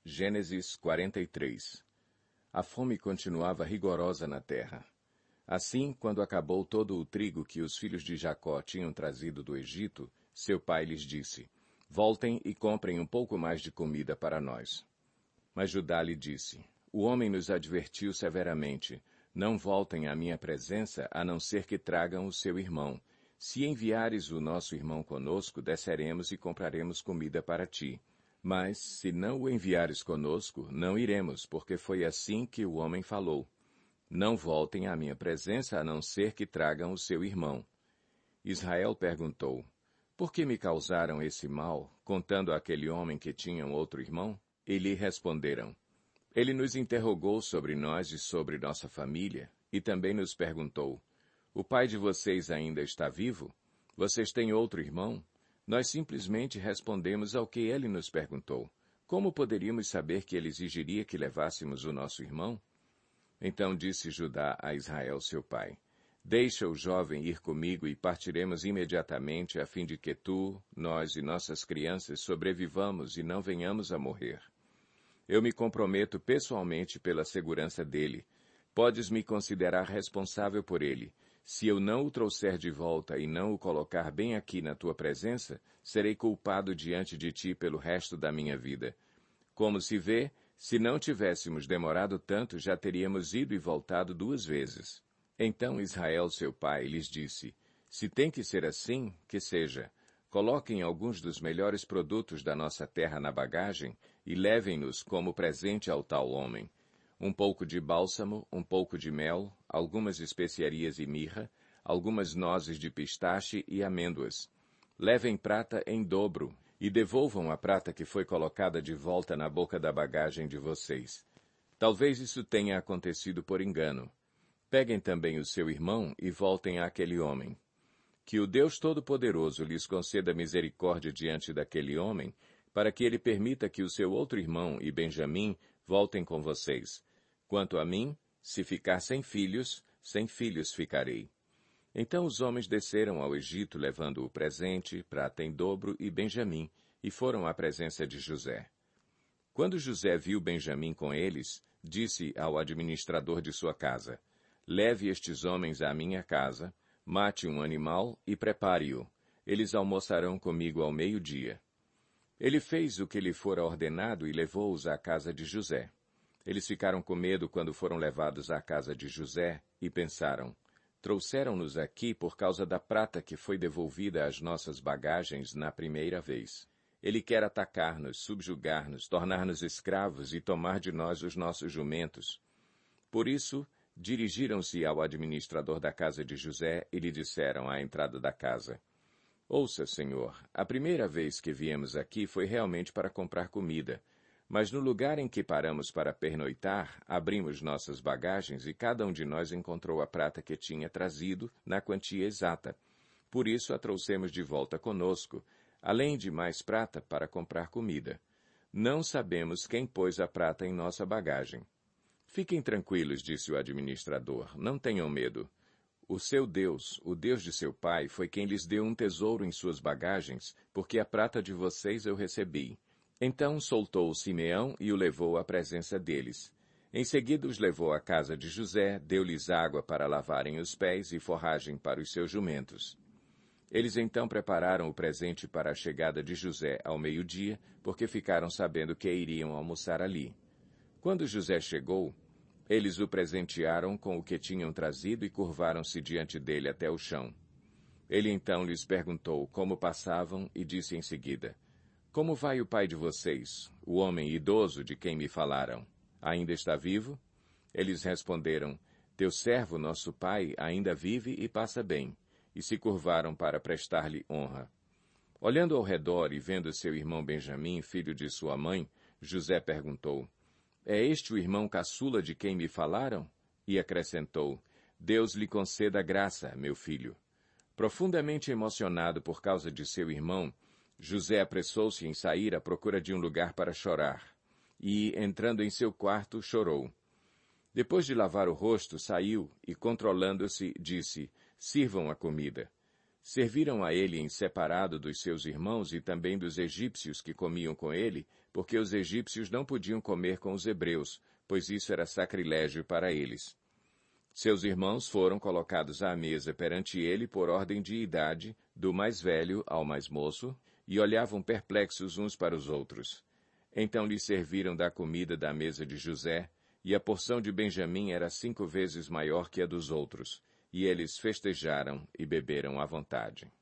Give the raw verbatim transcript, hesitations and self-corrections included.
Gênesis quarenta e três. A fome continuava rigorosa na terra. Assim, quando acabou todo o trigo que os filhos de Jacó tinham trazido do Egito, seu pai lhes disse, voltem e comprem um pouco mais de comida para nós. Mas Judá lhe disse, o homem nos advertiu severamente, não voltem à minha presença, a não ser que tragam o seu irmão. Se enviares o nosso irmão conosco, desceremos e compraremos comida para ti. Mas, se não o enviares conosco, não iremos, porque foi assim que o homem falou. Não voltem à minha presença, a não ser que tragam o seu irmão. Israel perguntou, por que me causaram esse mal, contando àquele homem que tinha um outro irmão? E lhe responderam, ele nos interrogou sobre nós e sobre nossa família, e também nos perguntou, o pai de vocês ainda está vivo? Vocês têm outro irmão? Nós simplesmente respondemos ao que ele nos perguntou. Como poderíamos saber que ele exigiria que levássemos o nosso irmão? Então disse Judá a Israel, seu pai, deixa o jovem ir comigo e partiremos imediatamente a fim de que tu, nós e nossas crianças sobrevivamos e não venhamos a morrer. Eu me comprometo pessoalmente pela segurança dele. Podes me considerar responsável por ele. Se eu não o trouxer de volta e não o colocar bem aqui na tua presença, serei culpado diante de ti pelo resto da minha vida. Como se vê, se não tivéssemos demorado tanto, já teríamos ido e voltado duas vezes. Então Israel, seu pai, lhes disse, se tem que ser assim, que seja. Coloquem alguns dos melhores produtos da nossa terra na bagagem e levem-nos como presente ao tal homem. Um pouco de bálsamo, um pouco de mel, algumas especiarias e mirra, algumas nozes de pistache e amêndoas. Levem prata em dobro e devolvam a prata que foi colocada de volta na boca da bagagem de vocês. Talvez isso tenha acontecido por engano. Peguem também o seu irmão e voltem àquele homem. Que o Deus Todo-Poderoso lhes conceda misericórdia diante daquele homem, para que ele permita que o seu outro irmão e Benjamim voltem com vocês. Quanto a mim, se ficar sem filhos, sem filhos ficarei. Então os homens desceram ao Egito levando o presente, prata em dobro e Benjamim, e foram à presença de José. Quando José viu Benjamim com eles, disse ao administrador de sua casa, leve estes homens à minha casa, mate um animal e prepare-o. Eles almoçarão comigo ao meio-dia. Ele fez o que lhe fora ordenado e levou-os à casa de José. Eles ficaram com medo quando foram levados à casa de José e pensaram, trouxeram-nos aqui por causa da prata que foi devolvida às nossas bagagens na primeira vez. Ele quer atacar-nos, subjugar-nos, tornar-nos escravos e tomar de nós os nossos jumentos. Por isso, dirigiram-se ao administrador da casa de José e lhe disseram à entrada da casa, ouça, senhor, a primeira vez que viemos aqui foi realmente para comprar comida, mas no lugar em que paramos para pernoitar, abrimos nossas bagagens e cada um de nós encontrou a prata que tinha trazido na quantia exata. Por isso a trouxemos de volta conosco, além de mais prata para comprar comida. Não sabemos quem pôs a prata em nossa bagagem. Fiquem tranquilos, disse o administrador, não tenham medo. O seu Deus, o Deus de seu pai, foi quem lhes deu um tesouro em suas bagagens, porque a prata de vocês eu recebi. Então soltou o Simeão e o levou à presença deles. Em seguida os levou à casa de José, deu-lhes água para lavarem os pés e forragem para os seus jumentos. Eles então prepararam o presente para a chegada de José ao meio-dia, porque ficaram sabendo que iriam almoçar ali. Quando José chegou, eles o presentearam com o que tinham trazido e curvaram-se diante dele até o chão. Ele então lhes perguntou como passavam e disse em seguida, como vai o pai de vocês, o homem idoso de quem me falaram? Ainda está vivo? Eles responderam, teu servo, nosso pai, ainda vive e passa bem, e se curvaram para prestar-lhe honra. Olhando ao redor e vendo seu irmão Benjamim, filho de sua mãe, José perguntou, é este o irmão caçula de quem me falaram? E acrescentou, Deus lhe conceda graça, meu filho. Profundamente emocionado por causa de seu irmão, José apressou-se em sair à procura de um lugar para chorar, e, entrando em seu quarto, chorou. Depois de lavar o rosto, saiu e, controlando-se, disse, sirvam a comida. Serviram a ele em separado dos seus irmãos e também dos egípcios que comiam com ele, porque os egípcios não podiam comer com os hebreus, pois isso era sacrilégio para eles. Seus irmãos foram colocados à mesa perante ele por ordem de idade, do mais velho ao mais moço, e olhavam perplexos uns para os outros. Então lhes serviram da comida da mesa de José, e a porção de Benjamim era cinco vezes maior que a dos outros, e eles festejaram e beberam à vontade.